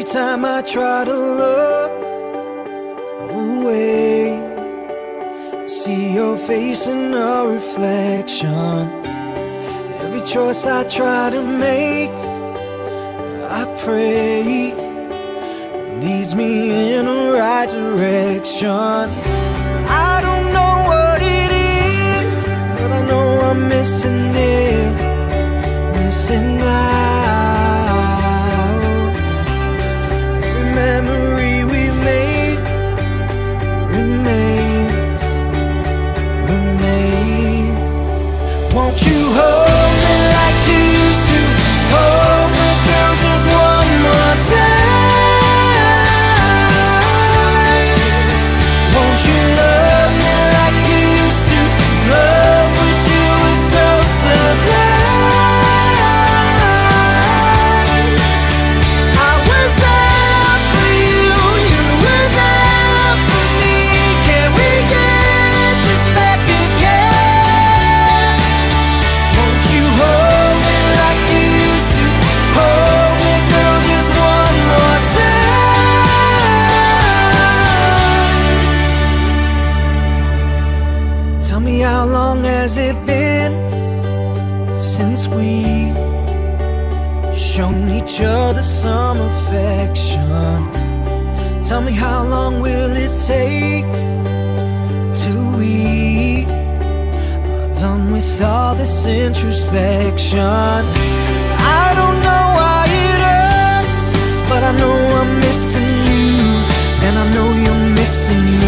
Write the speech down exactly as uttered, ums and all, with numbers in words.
Every time I try to look away, see your face in a reflection. Every choice I try to make, I pray, leads me in the right direction. I don't know what it is, but I know I'm missing it, missing out. Every memory we made remains, remains. Won't you hold me like you used to? Hold me, girl, just one more time. Won't you love me like you used to? 'Cause love with you is so sublime. I was there for you, you were there for me. Can we get this back again? Won't you hold me like you used to? Hold me, girl, just one more time. Tell me, how long has it been since we shown each other some affection? Tell me, how long will it take till we are done with all this introspection? I don't know why it hurts, but I know I'm missing you, and I know you're missing me.